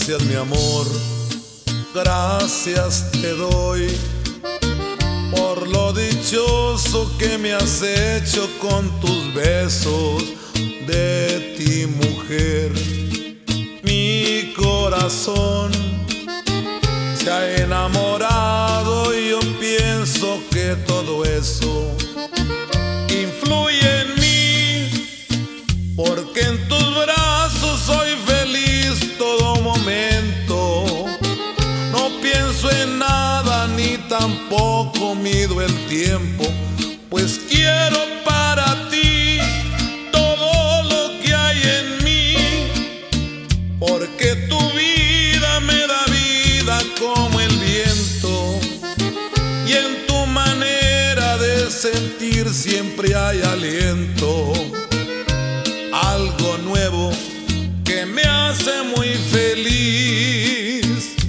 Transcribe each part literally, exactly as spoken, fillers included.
Gracias, mi amor, gracias te doy por lo dichoso que me has hecho con tus besos. De ti, mujer, mi corazón se ha enamorado y yo pienso que todo eso influye en mí, porque en tus brazos soy feliz todo momento. No pienso en nada ni tampoco mido el tiempo, pues quiero para ti todo lo que hay en mí, porque tu vida me da vida como el viento, y en tu manera de sentir siempre hay aliento, algo nuevo que me hace muy feliz.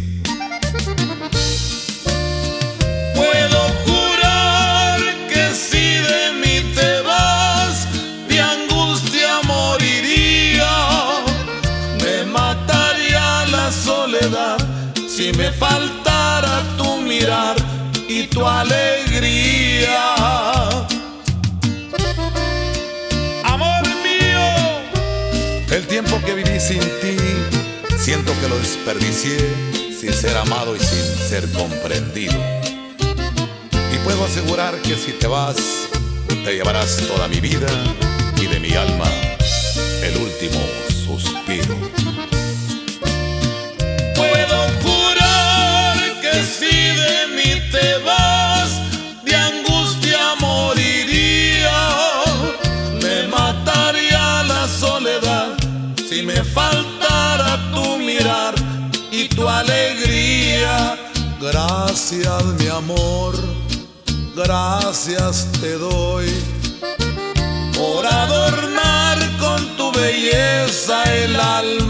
Puedo jurar que si de mí te vas, de angustia moriría, me mataría la soledad si me faltara tu mirar y tu alegría. Amor mío, el tiempo que viví sin ti, siento que lo desperdicié sin ser amado y sin ser comprendido. Y puedo asegurar que si te vas, te llevarás toda mi vida y de mi alma el último suspiro. Puedo jurar que si de mí te vas, de angustia moriría, me mataría la soledad si me faltara tu mirar y tu alegría. Gracias, mi amor, gracias te doy por adornar con tu belleza el alma